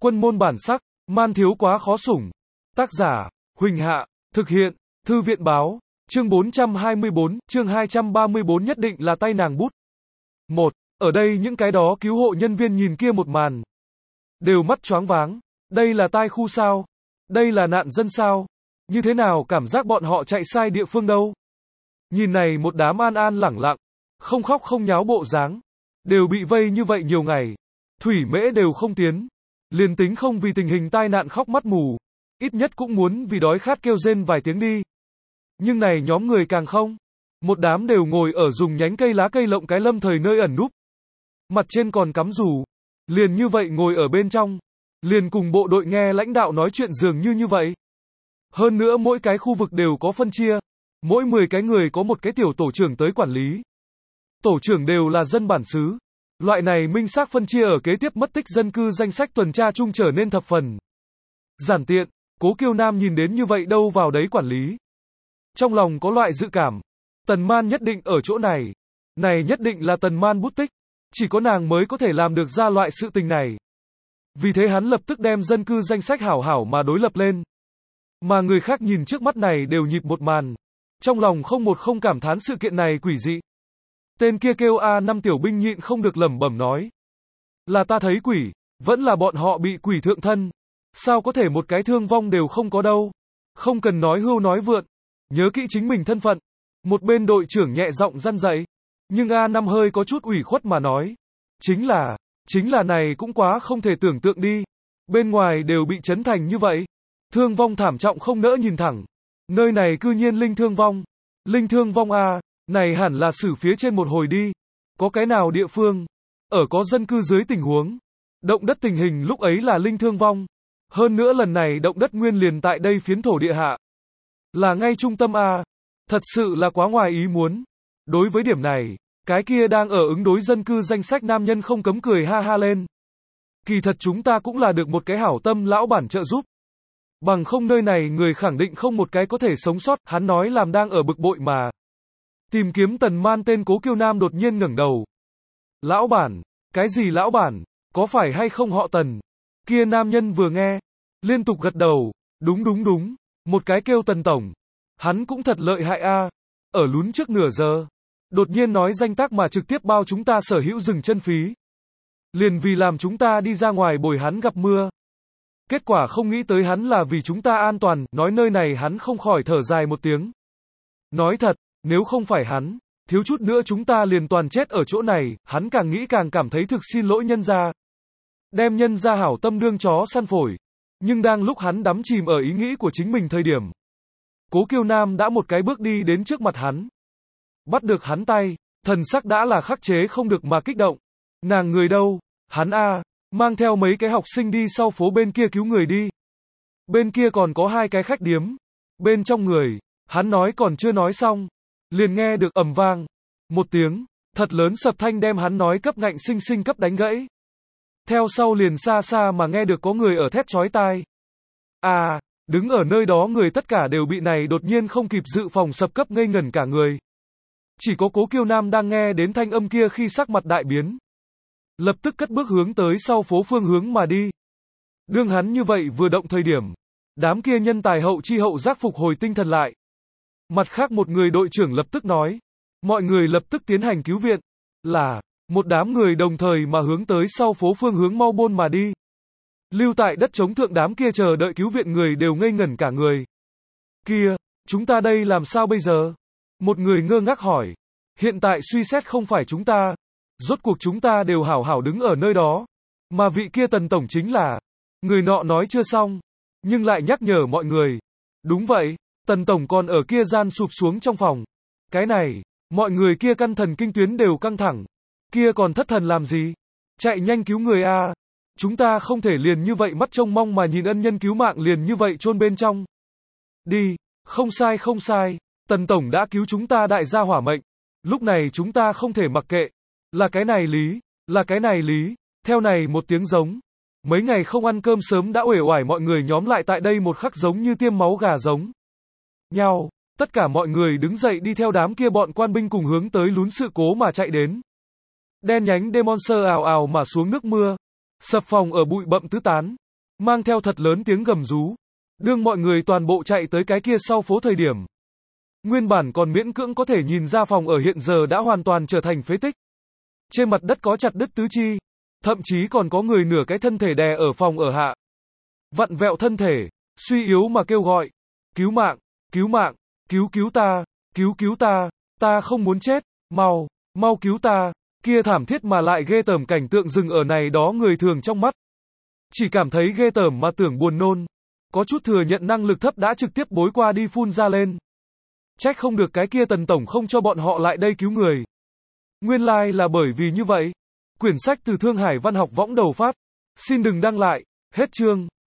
Quân môn bản sắc, man thiếu quá khó sủng. Tác giả, Huỳnh Hạ, thực hiện, Thư viện báo, chương 424, chương 234 nhất định là tay nàng bút. Một, ở đây những cái đó cứu hộ nhân viên nhìn kia một màn. Đều mắt choáng váng, đây là tai khu sao? Đây là nạn dân sao? Như thế nào cảm giác bọn họ chạy sai địa phương đâu? Nhìn này một đám an an lẳng lặng, không khóc không nháo bộ dáng, đều bị vây như vậy nhiều ngày, thủy mễ đều không tiến, liền tính không vì tình hình tai nạn khóc mắt mù, ít nhất cũng muốn vì đói khát kêu rên vài tiếng đi. Nhưng này nhóm người càng không, một đám đều ngồi ở dùng nhánh cây lá cây lộng cái lâm thời nơi ẩn núp, mặt trên còn cắm dù, liền như vậy ngồi ở bên trong, liền cùng bộ đội nghe lãnh đạo nói chuyện dường như vậy. Hơn nữa mỗi cái khu vực đều có phân chia, mỗi 10 cái người có một cái tiểu tổ trưởng tới quản lý. Tổ trưởng đều là dân bản xứ. Loại này minh xác phân chia ở kế tiếp mất tích dân cư danh sách tuần tra chung trở nên thập phần giản tiện. Cố Kiêu Nam nhìn đến như vậy đâu vào đấy quản lý. Trong lòng có loại dự cảm, Tần Man nhất định ở chỗ này. Này nhất định là Tần Man bút tích. Chỉ có nàng mới có thể làm được ra loại sự tình này. Vì thế hắn lập tức đem dân cư danh sách hảo hảo mà đối lập lên. Mà người khác nhìn trước mắt này đều nhịp một màn. Trong lòng không cảm thán sự kiện này quỷ dị. Tên kia kêu A5 tiểu binh nhịn không được lẩm bẩm nói. Là ta thấy quỷ, vẫn là bọn họ bị quỷ thượng thân. Sao có thể một cái thương vong đều không có đâu. Không cần nói hưu nói vượn. Nhớ kỹ chính mình thân phận. Một bên đội trưởng nhẹ giọng răn dạy. Nhưng A5 hơi có chút ủy khuất mà nói. Chính là này cũng quá không thể tưởng tượng đi. Bên ngoài đều bị chấn thành như vậy. Thương vong thảm trọng không nỡ nhìn thẳng. Nơi này cư nhiên linh thương vong. Linh thương vong a, này hẳn là xử phía trên một hồi đi. Có cái nào địa phương, ở có dân cư dưới tình huống. Động đất tình hình lúc ấy là linh thương vong. Hơn nữa lần này động đất nguyên liền tại đây phiến thổ địa hạ. Là ngay trung tâm a. Thật sự là quá ngoài ý muốn. Đối với điểm này, cái kia đang ở ứng đối dân cư danh sách nam nhân không cấm cười ha ha lên. Kỳ thật chúng ta cũng là được một cái hảo tâm lão bản trợ giúp. Bằng không nơi này người khẳng định không một cái có thể sống sót, hắn nói làm đang ở bực bội mà. Tìm kiếm Tần Man tên Cố Kiêu Nam đột nhiên ngẩng đầu. Lão bản, cái gì lão bản, có phải hay không họ Tần? Kia nam nhân vừa nghe, liên tục gật đầu, đúng, một cái kêu Tần Tổng. Hắn cũng thật lợi hại a. Ở lún trước nửa giờ, đột nhiên nói danh tác mà trực tiếp bao chúng ta sở hữu dừng chân phí. Liền vì làm chúng ta đi ra ngoài bồi hắn gặp mưa. Kết quả không nghĩ tới hắn là vì chúng ta an toàn, nói nơi này hắn không khỏi thở dài một tiếng. Nói thật, nếu không phải hắn, thiếu chút nữa chúng ta liền toàn chết ở chỗ này, hắn càng nghĩ càng cảm thấy thực xin lỗi nhân gia. Đem nhân gia hảo tâm đương chó săn phổi. Nhưng đang lúc hắn đắm chìm ở ý nghĩ của chính mình thời điểm. Cố Kiêu Nam đã một cái bước đi đến trước mặt hắn. Bắt được hắn tay, thần sắc đã là khắc chế không được mà kích động. Nàng người đâu, hắn a. Mang theo mấy cái học sinh đi sau phố bên kia cứu người đi. Bên kia còn có 2 cái khách điếm. Bên trong người, hắn nói còn chưa nói xong. Liền nghe được ầm vang. Một tiếng, thật lớn sập thanh đem hắn nói cấp ngạnh sinh sinh cấp đánh gãy. Theo sau liền xa xa mà nghe được có người ở thét chói tai. À, đứng ở nơi đó người tất cả đều bị này đột nhiên không kịp dự phòng sập cấp ngây ngẩn cả người. Chỉ có Cố Kiêu Nam đang nghe đến thanh âm kia khi sắc mặt đại biến. Lập tức cất bước hướng tới sau phố phương hướng mà đi. Đương hắn như vậy vừa động thời điểm, đám kia nhân tài hậu chi hậu giác phục hồi tinh thần lại. Mặt khác một người đội trưởng lập tức nói, mọi người lập tức tiến hành cứu viện, là, một đám người đồng thời mà hướng tới sau phố phương hướng mau bôn mà đi. Lưu tại đất trống thượng đám kia chờ đợi cứu viện người đều ngây ngẩn cả người. Kia, chúng ta đây làm sao bây giờ? Một người ngơ ngác hỏi, hiện tại suy xét không phải chúng ta. Rốt cuộc chúng ta đều hảo hảo đứng ở nơi đó. Mà vị kia Tần Tổng chính là. Người nọ nói chưa xong. Nhưng lại nhắc nhở mọi người. Đúng vậy, Tần Tổng còn ở kia gian sụp xuống trong phòng. Cái này, mọi người kia căn thần kinh tuyến đều căng thẳng. Kia còn thất thần làm gì? Chạy nhanh cứu người a. Chúng ta không thể liền như vậy mắt trông mong mà nhìn ân nhân cứu mạng liền như vậy chôn bên trong. Đi, không sai. Tần Tổng đã cứu chúng ta đại gia hỏa mệnh. Lúc này chúng ta không thể mặc kệ. Là cái này lý, theo này một tiếng giống. Mấy ngày không ăn cơm sớm đã uể oải mọi người nhóm lại tại đây một khắc giống như tiêm máu gà giống. Nhau, tất cả mọi người đứng dậy đi theo đám kia bọn quan binh cùng hướng tới lún sự cố mà chạy đến. Đen nhánh Demonster ào ào mà xuống nước mưa. Sập phòng ở bụi bậm tứ tán. mang theo thật lớn tiếng gầm rú. Đương mọi người toàn bộ chạy tới cái kia sau phố thời điểm. Nguyên bản còn miễn cưỡng có thể nhìn ra phòng ở hiện giờ đã hoàn toàn trở thành phế tích. Trên mặt đất có chặt đứt tứ chi. Thậm chí còn có người nửa cái thân thể đè ở phòng ở hạ. Vặn vẹo thân thể, suy yếu mà kêu gọi. Cứu mạng, cứu mạng, cứu ta, ta không muốn chết, mau cứu ta. Kia thảm thiết mà lại ghê tởm cảnh tượng dừng ở này đó người thường trong mắt. Chỉ cảm thấy ghê tởm mà tưởng buồn nôn. Có chút thừa nhận năng lực thấp đã trực tiếp bối qua đi phun ra lên. Trách không được cái kia Tần tổng không cho bọn họ lại đây cứu người. Nguyên lai là bởi vì như vậy. Quyển sách từ Thương Hải Văn học võng đầu phát. Xin đừng đăng lại. Hết chương.